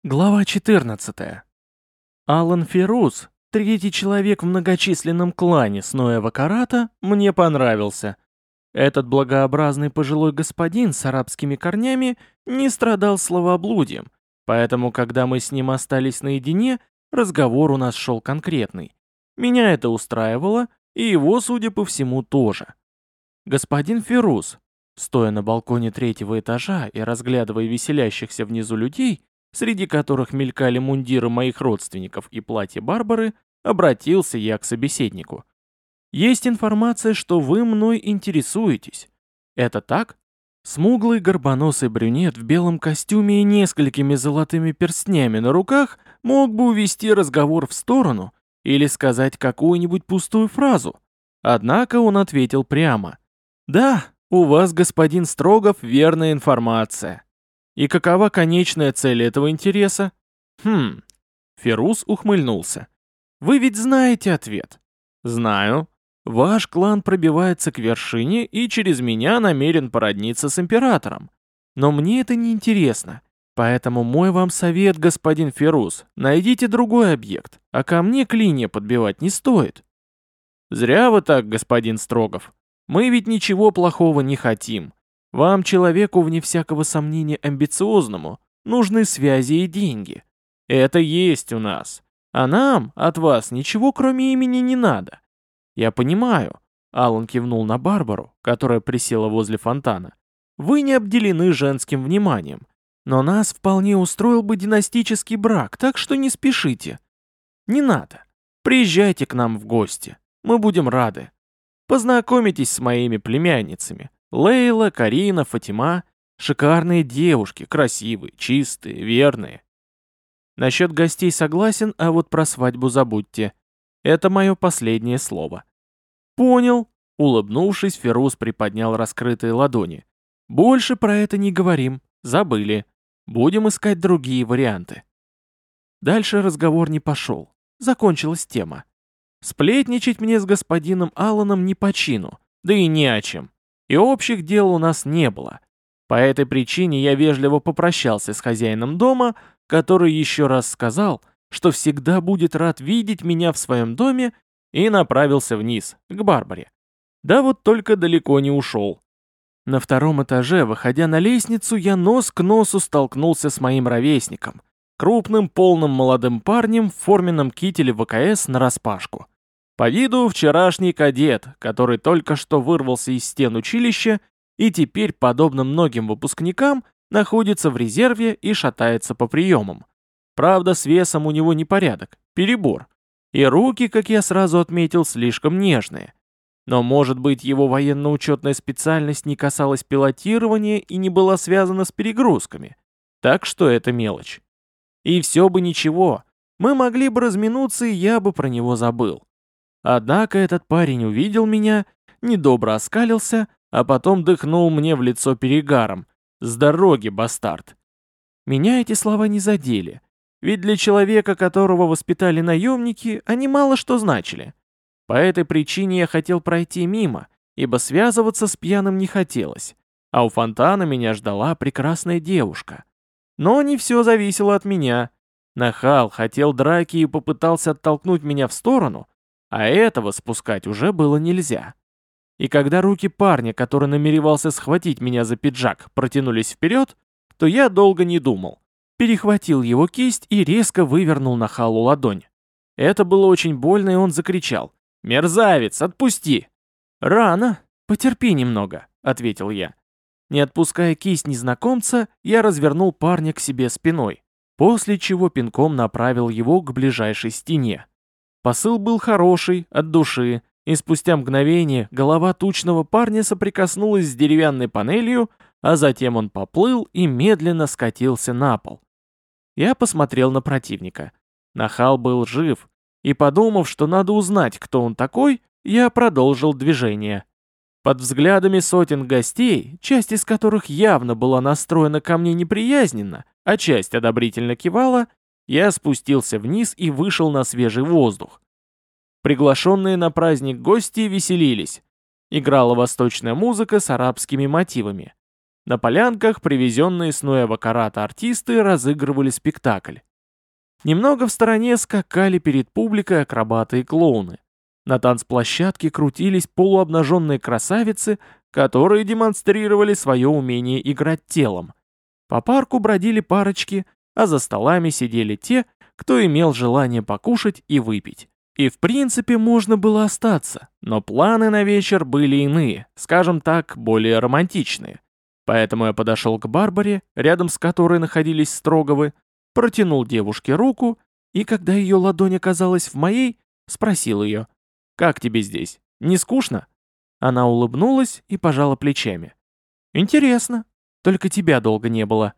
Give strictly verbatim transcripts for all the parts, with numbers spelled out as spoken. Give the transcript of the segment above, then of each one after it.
Глава четырнадцатая. Алан Феррус, третий человек в многочисленном клане Сноева Карата, мне понравился. Этот благообразный пожилой господин с арабскими корнями не страдал словоблудием, поэтому, когда мы с ним остались наедине, разговор у нас шел конкретный. Меня это устраивало, и его, судя по всему, тоже. Господин Феррус, стоя на балконе третьего этажа и разглядывая веселящихся внизу людей, среди которых мелькали мундиры моих родственников и платье Барбары, обратился я к собеседнику. «Есть информация, что вы мной интересуетесь. Это так?» Смуглый горбоносый брюнет в белом костюме и несколькими золотыми перстнями на руках мог бы увести разговор в сторону или сказать какую-нибудь пустую фразу. Однако он ответил прямо. «Да, у вас, господин Строгов, верная информация». И какова конечная цель этого интереса? Хм. Феррус ухмыльнулся. Вы ведь знаете ответ. Знаю. Ваш клан пробивается к вершине и через меня намерен породниться с императором. Но мне это не интересно. Поэтому мой вам совет, господин Феррус, найдите другой объект, а ко мне клинья подбивать не стоит. Зря вы так, господин Строгов. Мы ведь ничего плохого не хотим. Вам, человеку, вне всякого сомнения амбициозному, нужны связи и деньги. Это есть у нас. А нам от вас ничего кроме имени не надо. Я понимаю, Алан кивнул на Барбару, которая присела возле фонтана. Вы не обделены женским вниманием. Но нас вполне устроил бы династический брак, так что не спешите. Не надо. Приезжайте к нам в гости. Мы будем рады. Познакомитесь с моими племянницами. Лейла, Карина, Фатима — шикарные девушки, красивые, чистые, верные. Насчет гостей согласен, а вот про свадьбу забудьте. Это мое последнее слово. Понял. Улыбнувшись, Феррус приподнял раскрытые ладони. Больше про это не говорим. Забыли. Будем искать другие варианты. Дальше разговор не пошел. Закончилась тема. Сплетничать мне с господином Алланом не по чину, да и не о чем. И общих дел у нас не было. По этой причине я вежливо попрощался с хозяином дома, который еще раз сказал, что всегда будет рад видеть меня в своем доме, и направился вниз, к Барбаре. Да вот только далеко не ушел. На втором этаже, выходя на лестницу, я нос к носу столкнулся с моим ровесником, крупным полным молодым парнем в форменном кителе ВКС нараспашку. По виду вчерашний кадет, который только что вырвался из стен училища и теперь, подобно многим выпускникам, находится в резерве и шатается по приемам. Правда, с весом у него непорядок, перебор. И руки, как я сразу отметил, слишком нежные. Но, может быть, его военно-учетная специальность не касалась пилотирования и не была связана с перегрузками. Так что это мелочь. И все бы ничего, мы могли бы разминуться, и я бы про него забыл. Однако этот парень увидел меня, недобро оскалился, а потом дыхнул мне в лицо перегаром. «С дороги, бастард!» Меня эти слова не задели, ведь для человека, которого воспитали наемники, они мало что значили. По этой причине я хотел пройти мимо, ибо связываться с пьяным не хотелось, а у фонтана меня ждала прекрасная девушка. Но не все зависело от меня. Нахал хотел драки и попытался оттолкнуть меня в сторону, а этого спускать уже было нельзя. И когда руки парня, который намеревался схватить меня за пиджак, протянулись вперед, то я долго не думал. Перехватил его кисть и резко вывернул нахалу ладонь. Это было очень больно, и он закричал: «Мерзавец, отпусти!» «Рано, потерпи немного», — ответил я. Не отпуская кисть незнакомца, я развернул парня к себе спиной, после чего пинком направил его к ближайшей стене. Посыл был хороший, от души, и спустя мгновение голова тучного парня соприкоснулась с деревянной панелью, а затем он поплыл и медленно скатился на пол. Я посмотрел на противника. Нахал был жив, и, подумав, что надо узнать, кто он такой, я продолжил движение. Под взглядами сотен гостей, часть из которых явно была настроена ко мне неприязненно, а часть одобрительно кивала, я спустился вниз и вышел на свежий воздух. Приглашенные на праздник гости веселились. Играла восточная музыка с арабскими мотивами. На полянках привезенные с Нуэво-Карата артисты разыгрывали спектакль. Немного в стороне скакали перед публикой акробаты и клоуны. На танцплощадке крутились полуобнаженные красавицы, которые демонстрировали свое умение играть телом. По парку бродили парочки, а за столами сидели те, кто имел желание покушать и выпить. И в принципе можно было остаться, но планы на вечер были иные, скажем так, более романтичные. Поэтому я подошел к Барбаре, рядом с которой находились Строговы, протянул девушке руку, и когда ее ладонь оказалась в моей, спросил ее: «Как тебе здесь? Не скучно?» Она улыбнулась и пожала плечами. «Интересно, только тебя долго не было.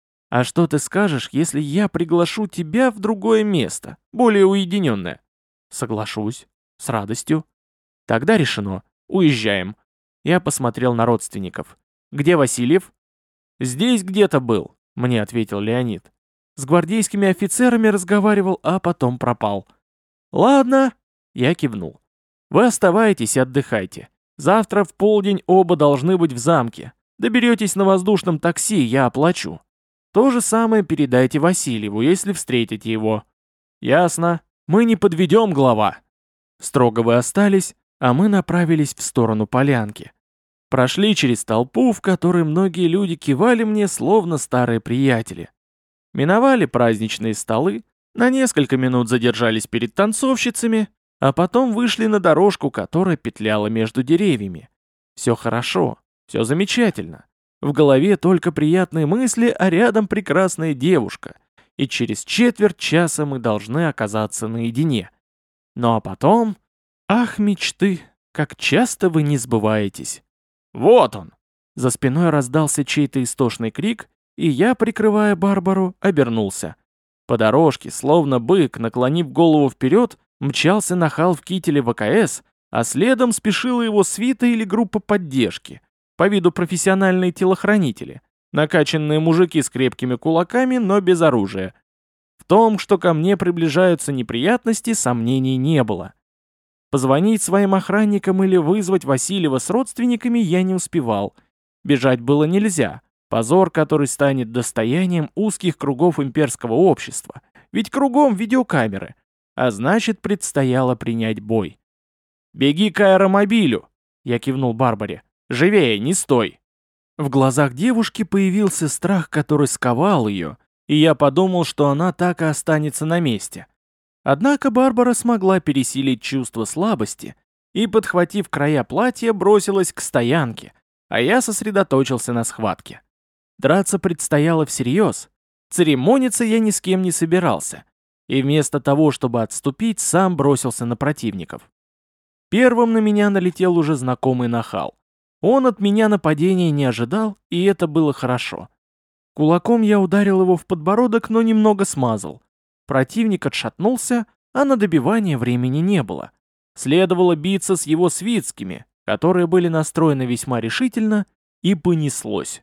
А что ты скажешь, если я приглашу тебя в другое место, более уединенное?» «Соглашусь. С радостью». «Тогда решено. Уезжаем». Я посмотрел на родственников. «Где Васильев?» «Здесь где-то был», — мне ответил Леонид. «С гвардейскими офицерами разговаривал, а потом пропал». «Ладно», — я кивнул. «Вы оставайтесь и отдыхайте. Завтра в полдень оба должны быть в замке. Доберетесь на воздушном такси, я оплачу. То же самое передайте Васильеву, если встретите его». «Ясно. Мы не подведем, глава». Строговы остались, а мы направились в сторону полянки. Прошли через толпу, в которой многие люди кивали мне, словно старые приятели. Миновали праздничные столы, на несколько минут задержались перед танцовщицами, а потом вышли на дорожку, которая петляла между деревьями. Все хорошо, все замечательно. В голове только приятные мысли, а рядом прекрасная девушка. И через четверть часа мы должны оказаться наедине. Ну а потом... Ах, мечты, как часто вы не сбываетесь. Вот он! За спиной раздался чей-то истошный крик, и я, прикрывая Барбару, обернулся. По дорожке, словно бык, наклонив голову вперед, мчался нахал в кителе ВКС, а следом спешила его свита или группа поддержки, по виду профессиональные телохранители, накачанные мужики с крепкими кулаками, но без оружия. В том, что ко мне приближаются неприятности, сомнений не было. Позвонить своим охранникам или вызвать Васильева с родственниками я не успевал. Бежать было нельзя. Позор, который станет достоянием узких кругов имперского общества. Ведь кругом видеокамеры. А значит, предстояло принять бой. «Беги к аэромобилю!» Я кивнул Барбаре. «Живее, не стой!» В глазах девушки появился страх, который сковал ее, и я подумал, что она так и останется на месте. Однако Барбара смогла пересилить чувство слабости и, подхватив края платья, бросилась к стоянке, а я сосредоточился на схватке. Драться предстояло всерьез. Церемониться я ни с кем не собирался, и вместо того, чтобы отступить, сам бросился на противников. Первым на меня налетел уже знакомый нахал. Он от меня нападения не ожидал, и это было хорошо. Кулаком я ударил его в подбородок, но немного смазал. Противник отшатнулся, а на добивание времени не было. Следовало биться с его свитскими, которые были настроены весьма решительно, и понеслось.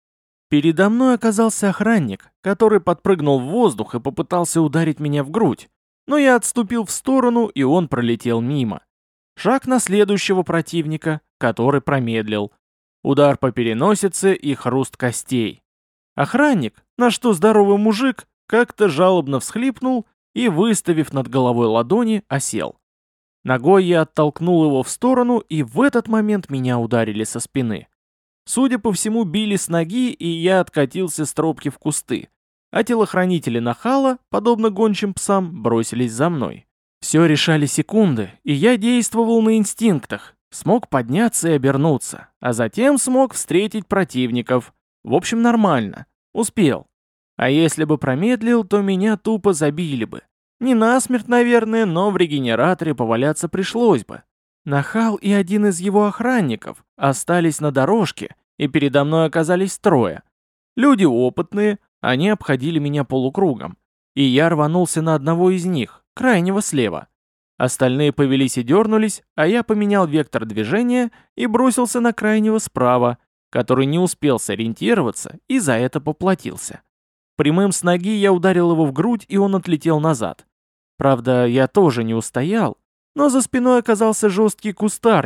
Передо мной оказался охранник, который подпрыгнул в воздух и попытался ударить меня в грудь, но я отступил в сторону, и он пролетел мимо. Шаг на следующего противника, который промедлил. Удар по переносице и хруст костей. Охранник, на что здоровый мужик, как-то жалобно всхлипнул и, выставив над головой ладони, осел. Ногой я оттолкнул его в сторону, и в этот момент меня ударили со спины. Судя по всему, били с ноги, и я откатился с тропки в кусты, а телохранители нахала, подобно гончим псам, бросились за мной. Все решали секунды, и я действовал на инстинктах, смог подняться и обернуться, а затем смог встретить противников. В общем, нормально, успел. А если бы промедлил, то меня тупо забили бы. Не насмерть, наверное, но в регенераторе поваляться пришлось бы. Нахал и один из его охранников остались на дорожке, и передо мной оказались трое. Люди опытные, они обходили меня полукругом, и я рванулся на одного из них, крайнего слева. Остальные повелись и дернулись, а я поменял вектор движения и бросился на крайнего справа, который не успел сориентироваться и за это поплатился. Прямым с ноги я ударил его в грудь, и он отлетел назад. Правда, я тоже не устоял, но за спиной оказался жесткий кустарник,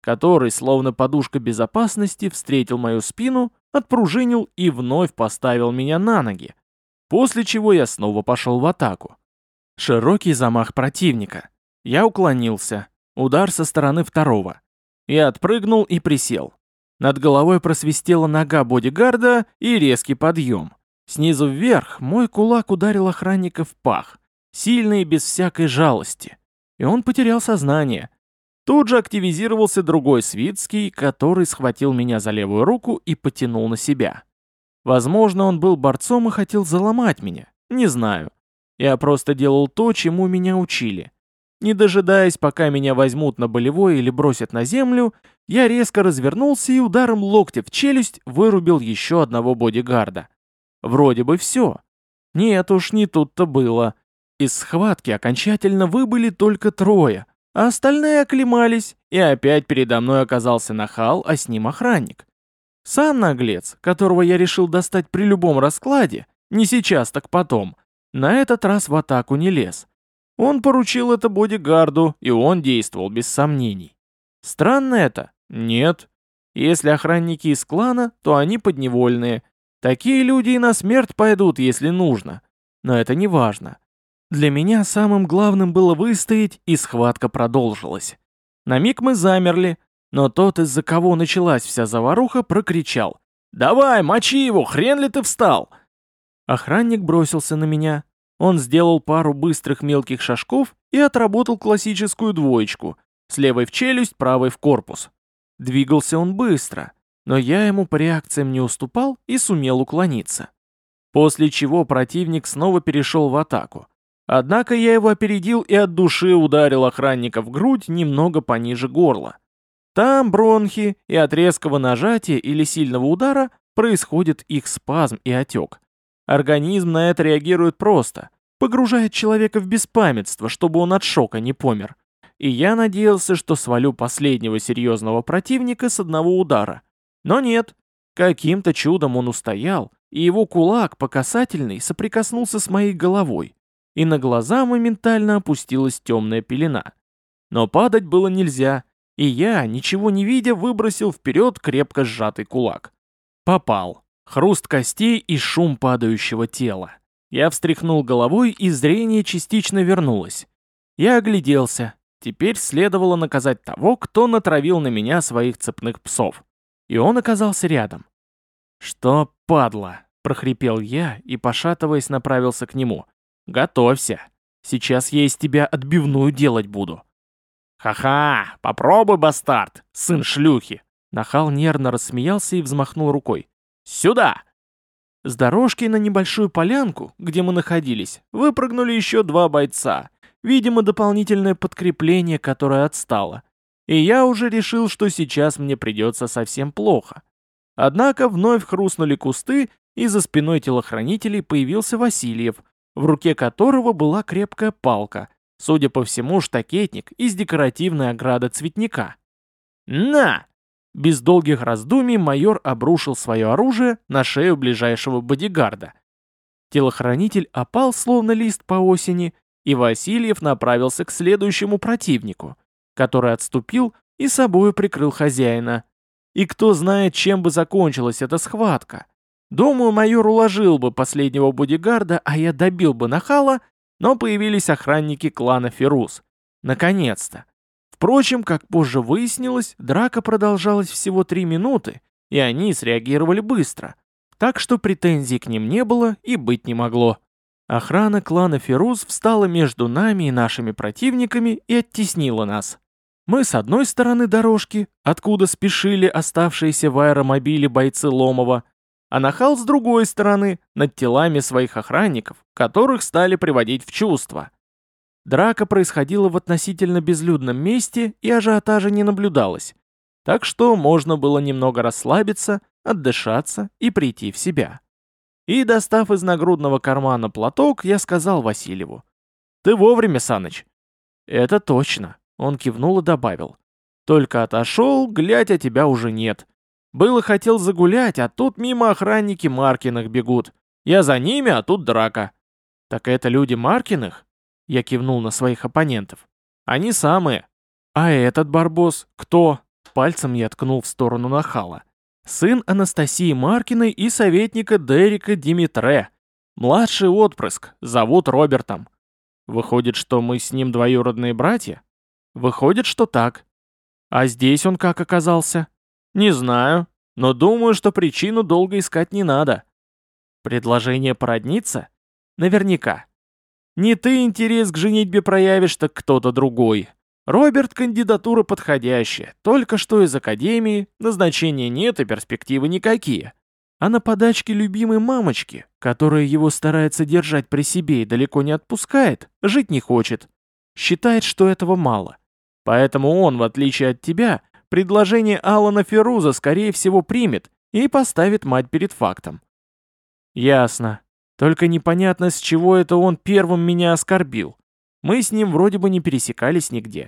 который, словно подушка безопасности, встретил мою спину, отпружинил и вновь поставил меня на ноги. После чего я снова пошел в атаку. Широкий замах противника. Я уклонился. Удар со стороны второго. Я отпрыгнул и присел. Над головой просвистела нога бодигарда и резкий подъем. Снизу вверх мой кулак ударил охранника в пах, сильно и без всякой жалости. И он потерял сознание. Тут же активизировался другой свитский, который схватил меня за левую руку и потянул на себя. Возможно, он был борцом и хотел заломать меня. Не знаю. Я просто делал то, чему меня учили. Не дожидаясь, пока меня возьмут на болевой или бросят на землю, я резко развернулся и ударом локтя в челюсть вырубил еще одного бодигарда. Вроде бы все. Нет уж, не тут-то было. Из схватки окончательно выбыли только трое, а остальные оклемались, и опять передо мной оказался нахал, а с ним охранник. Сам наглец, которого я решил достать при любом раскладе, не сейчас, так потом, на этот раз в атаку не лез. Он поручил это бодигарду, и он действовал без сомнений. Странно это? Нет. Если охранники из клана, то они подневольные. Такие люди и на смерть пойдут, если нужно. Но это не важно. Для меня самым главным было выстоять, и схватка продолжилась. На миг мы замерли, но тот, из-за кого началась вся заваруха, прокричал: «Давай, мочи его, хрен ли ты встал?» Охранник бросился на меня. Он сделал пару быстрых мелких шажков и отработал классическую двоечку, с левой в челюсть, правой в корпус. Двигался он быстро, но я ему по реакциям не уступал и сумел уклониться. После чего противник снова перешел в атаку. Однако я его опередил и от души ударил охранника в грудь немного пониже горла. Там бронхи, и от резкого нажатия или сильного удара происходит их спазм и отек. Организм на это реагирует просто, погружает человека в беспамятство, чтобы он от шока не помер. И я надеялся, что свалю последнего серьезного противника с одного удара. Но нет, каким-то чудом он устоял, и его кулак по касательной соприкоснулся с моей головой, и на глаза моментально опустилась темная пелена. Но падать было нельзя, и я, ничего не видя, выбросил вперед крепко сжатый кулак. Попал. Хруст костей и шум падающего тела. Я встряхнул головой, и зрение частично вернулось. Я огляделся. Теперь следовало наказать того, кто натравил на меня своих цепных псов. И он оказался рядом. «Что, падла?» – прохрипел я и, пошатываясь, направился к нему. «Готовься. Сейчас я из тебя отбивную делать буду». «Ха-ха! Попробуй, бастард, сын шлюхи!» Нахал нервно рассмеялся и взмахнул рукой. «Сюда!» С дорожки на небольшую полянку, где мы находились, выпрыгнули еще два бойца. Видимо, дополнительное подкрепление, которое отстало. И я уже решил, что сейчас мне придется совсем плохо. Однако вновь хрустнули кусты, и за спиной телохранителей появился Васильев, в руке которого была крепкая палка, судя по всему, штакетник из декоративной ограды цветника. «На!» Без долгих раздумий майор обрушил свое оружие на шею ближайшего бодигарда. Телохранитель опал, словно лист по осени, и Васильев направился к следующему противнику, который отступил и собою прикрыл хозяина. И кто знает, чем бы закончилась эта схватка. Думаю, майор уложил бы последнего бодигарда, а я добил бы нахала, но появились охранники клана Фирус. Наконец-то. Впрочем, как позже выяснилось, драка продолжалась всего три минуты, и они среагировали быстро. Так что претензий к ним не было и быть не могло. Охрана клана Фирус встала между нами и нашими противниками и оттеснила нас. Мы с одной стороны дорожки, откуда спешили оставшиеся в аэромобиле бойцы Ломова, а нахал с другой стороны, над телами своих охранников, которых стали приводить в чувство. Драка происходила в относительно безлюдном месте, и ажиотажа не наблюдалось. Так что можно было немного расслабиться, отдышаться и прийти в себя. И, достав из нагрудного кармана платок, я сказал Васильеву: «Ты вовремя, Саныч». «Это точно», — он кивнул и добавил. «Только отошел, глядь, а тебя уже нет. Было хотел загулять, а тут мимо охранники Маркиных бегут. Я за ними, а тут драка». «Так это люди Маркиных?» Я кивнул на своих оппонентов. «Они самые». «А этот барбос кто?» Пальцем я ткнул в сторону нахала. Сын Анастасии Маркиной и советника Дерека Димитре. Младший отпрыск, зовут Робертом. Выходит, что мы с ним двоюродные братья? Выходит, что так. А здесь он как оказался? Не знаю, но думаю, что причину долго искать не надо. Предложение породниться? Наверняка. Не ты интерес к женитьбе проявишь, так кто-то другой. Роберт кандидатура подходящая, только что из академии, назначения нет и перспективы никакие. А на подачке любимой мамочки, которая его старается держать при себе и далеко не отпускает, жить не хочет. Считает, что этого мало. Поэтому он, в отличие от тебя, предложение Алана Феруза скорее всего примет и поставит мать перед фактом. Ясно. Только непонятно, с чего это он первым меня оскорбил. Мы с ним вроде бы не пересекались нигде.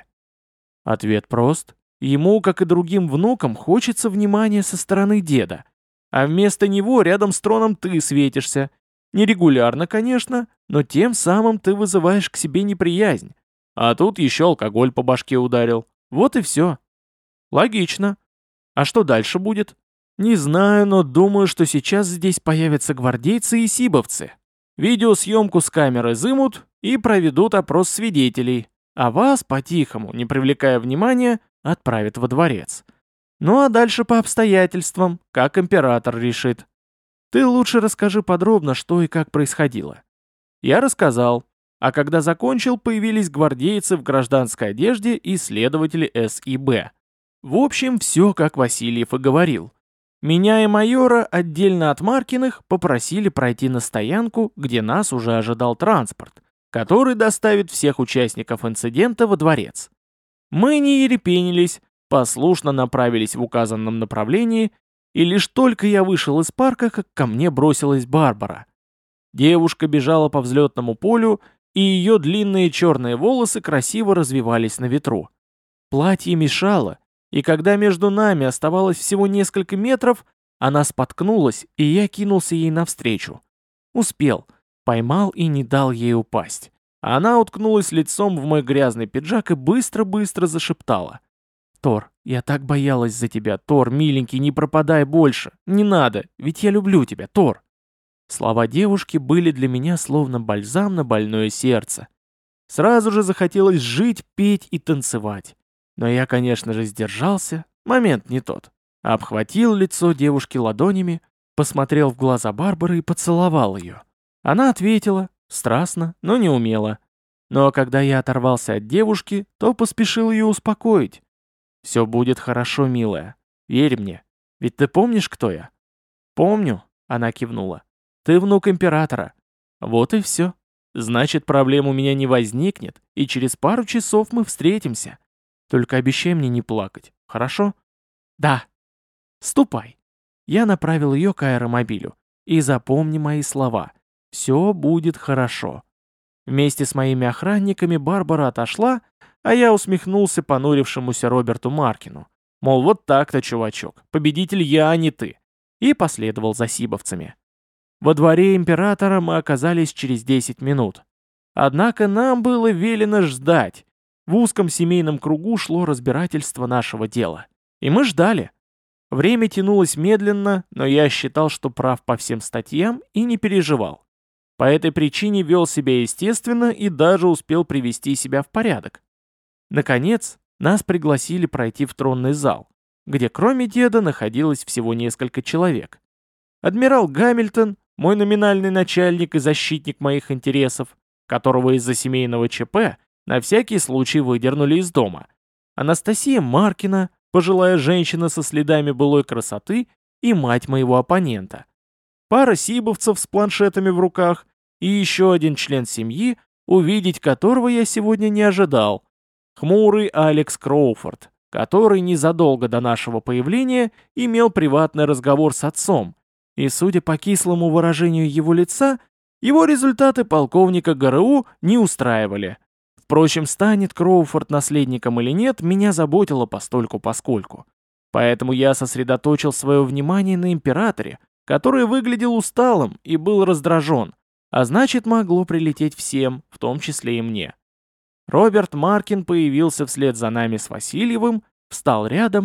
Ответ прост. Ему, как и другим внукам, хочется внимания со стороны деда. А вместо него рядом с троном ты светишься. Нерегулярно, конечно, но тем самым ты вызываешь к себе неприязнь. А тут еще алкоголь по башке ударил. Вот и все. Логично. А что дальше будет? Не знаю, но думаю, что сейчас здесь появятся гвардейцы и сибовцы. Видеосъемку с камеры изымут и проведут опрос свидетелей, а вас, по-тихому, не привлекая внимания, отправят во дворец. Ну а дальше по обстоятельствам, как император решит. Ты лучше расскажи подробно, что и как происходило. Я рассказал, а когда закончил, появились гвардейцы в гражданской одежде и следователи эс и бэ. В общем, все, как Васильев и говорил. Меня и майора, отдельно от Маркиных, попросили пройти на стоянку, где нас уже ожидал транспорт, который доставит всех участников инцидента во дворец. Мы не ерепенились, послушно направились в указанном направлении, и лишь только я вышел из парка, как ко мне бросилась Барбара. Девушка бежала по взлетному полю, и ее длинные черные волосы красиво развивались на ветру. Платье мешало, и когда между нами оставалось всего несколько метров, она споткнулась, и я кинулся ей навстречу. Успел, поймал и не дал ей упасть. Она уткнулась лицом в мой грязный пиджак и быстро-быстро зашептала. «Тор, я так боялась за тебя, Тор, миленький, не пропадай больше, не надо, ведь я люблю тебя, Тор». Слова девушки были для меня словно бальзам на больное сердце. Сразу же захотелось жить, петь и танцевать. Но я, конечно же, сдержался, момент не тот. Обхватил лицо девушки ладонями, посмотрел в глаза Барбары и поцеловал ее. Она ответила, страстно, но не умело. Но когда я оторвался от девушки, то поспешил ее успокоить. «Все будет хорошо, милая. Верь мне. Ведь ты помнишь, кто я?» «Помню», — она кивнула. «Ты внук императора». «Вот и все. Значит, проблем у меня не возникнет, и через пару часов мы встретимся. Только обещай мне не плакать, хорошо?» «Да». «Ступай». Я направил ее к аэромобилю. «И запомни мои слова. Все будет хорошо». Вместе с моими охранниками Барбара отошла, а я усмехнулся понурившемуся Роберту Маркину. Мол, вот так-то, чувачок, победитель я, а не ты. И последовал за сибовцами. Во дворе императора мы оказались через десять минут. Однако нам было велено ждать. В узком семейном кругу шло разбирательство нашего дела. И мы ждали. Время тянулось медленно, но я считал, что прав по всем статьям и не переживал. По этой причине вел себя естественно и даже успел привести себя в порядок. Наконец, нас пригласили пройти в тронный зал, где кроме деда находилось всего несколько человек. Адмирал Гамильтон, мой номинальный начальник и защитник моих интересов, которого из-за семейного ЧП на всякий случай выдернули из дома. Анастасия Маркина, пожилая женщина со следами былой красоты, и мать моего оппонента. Пара сибовцев с планшетами в руках и еще один член семьи, увидеть которого я сегодня не ожидал. Хмурый Алекс Кроуфорд, который незадолго до нашего появления имел приватный разговор с отцом, и, судя по кислому выражению его лица, его результаты полковника ГРУ не устраивали. Впрочем, станет Кроуфорд наследником или нет, меня заботило постольку-поскольку. Поэтому я сосредоточил свое внимание на императоре, который выглядел усталым и был раздражен, а значит, могло прилететь всем, в том числе и мне. Роберт Маркин появился вслед за нами с Васильевым, встал рядом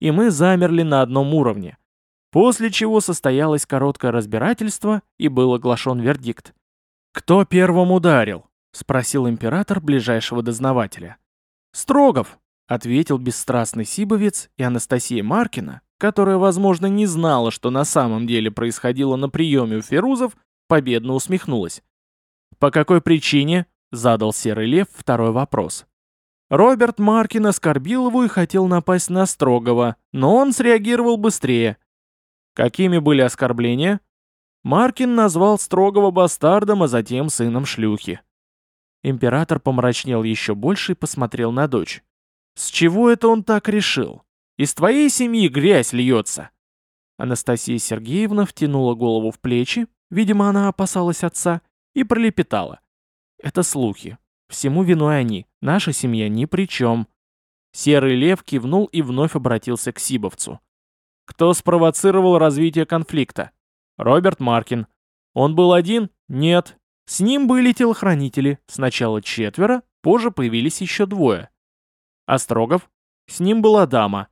и мы замерли на одном уровне. После чего состоялось короткое разбирательство и был оглашен вердикт. «Кто первым ударил?» — спросил император ближайшего дознавателя. «Строгов», — ответил бесстрастный сибовец, и Анастасия Маркина, которая, возможно, не знала, что на самом деле происходило на приеме у Ферузов, победно усмехнулась. «По какой причине?» — задал Серый Лев второй вопрос. Роберт Маркин оскорбил его и хотел напасть на Строгова, но он среагировал быстрее. Какими были оскорбления? Маркин назвал Строгова бастардом, а затем сыном шлюхи. Император помрачнел еще больше и посмотрел на дочь. «С чего это он так решил? Из твоей семьи грязь льется!» Анастасия Сергеевна втянула голову в плечи, видимо, она опасалась отца, и пролепетала. «Это слухи. Всему виной они. Наша семья ни при чем». Серый Лев кивнул и вновь обратился к сибовцу. «Кто спровоцировал развитие конфликта?» «Роберт Маркин». «Он был один?» «Нет. С ним были телохранители. Сначала четверо, позже появились еще двое». «Острогов?» «С ним была дама».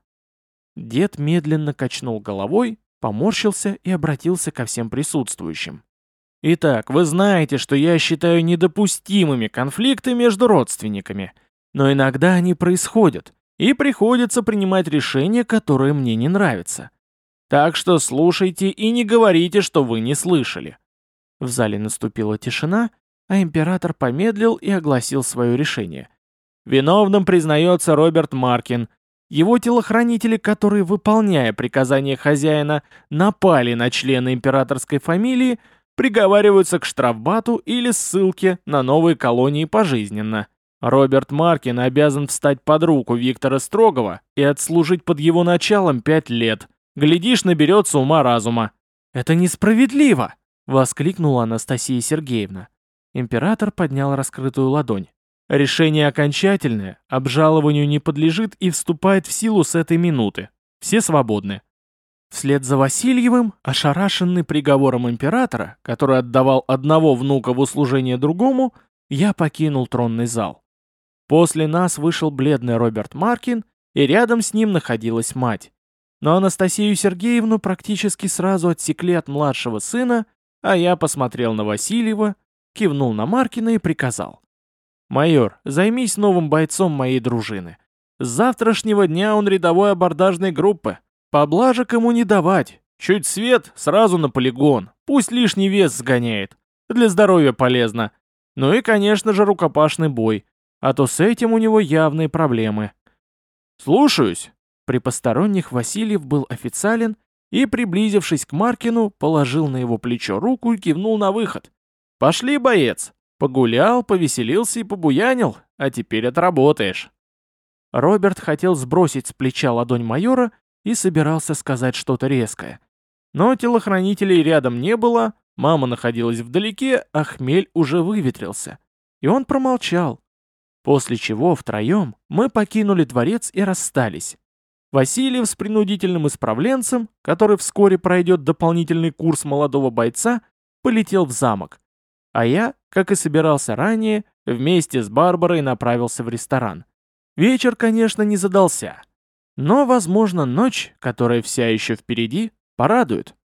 Дед медленно качнул головой, поморщился и обратился ко всем присутствующим. «Итак, вы знаете, что я считаю недопустимыми конфликты между родственниками, но иногда они происходят, и приходится принимать решения, которые мне не нравятся. Так что слушайте и не говорите, что вы не слышали». В зале наступила тишина, а император помедлил и огласил свое решение. Виновным признается Роберт Маркин. Его телохранители, которые, выполняя приказания хозяина, напали на члена императорской фамилии, приговариваются к штрафбату или ссылке на новые колонии пожизненно. Роберт Маркин обязан встать под руку Виктора Строгова и отслужить под его началом пять лет. Глядишь, наберется ума-разума. «Это несправедливо!» — воскликнула Анастасия Сергеевна. Император поднял раскрытую ладонь. «Решение окончательное, обжалованию не подлежит и вступает в силу с этой минуты. Все свободны». Вслед за Васильевым, ошарашенный приговором императора, который отдавал одного внука в услужение другому, я покинул тронный зал. После нас вышел бледный Роберт Маркин, и рядом с ним находилась мать. Но Анастасию Сергеевну практически сразу отсекли от младшего сына, а я посмотрел на Васильева, кивнул на Маркина и приказал. «Майор, займись новым бойцом моей дружины. С завтрашнего дня он рядовой абордажной группы. Поблажек ему не давать. Чуть свет, сразу на полигон. Пусть лишний вес сгоняет. Для здоровья полезно. Ну и, конечно же, рукопашный бой. А то с этим у него явные проблемы». «Слушаюсь». При посторонних Васильев был официален и, приблизившись к Маркину, положил на его плечо руку и кивнул на выход. «Пошли, боец. Погулял, повеселился и побуянил, а теперь отработаешь». Роберт хотел сбросить с плеча ладонь майора и собирался сказать что-то резкое. Но телохранителей рядом не было, мама находилась вдалеке, а хмель уже выветрился. И он промолчал. После чего втроем мы покинули дворец и расстались. Васильев с принудительным исправленцем, который вскоре пройдет дополнительный курс молодого бойца, полетел в замок. А я, как и собирался ранее, вместе с Барбарой направился в ресторан. Вечер, конечно, не задался. Но, возможно, ночь, которая вся еще впереди, порадует.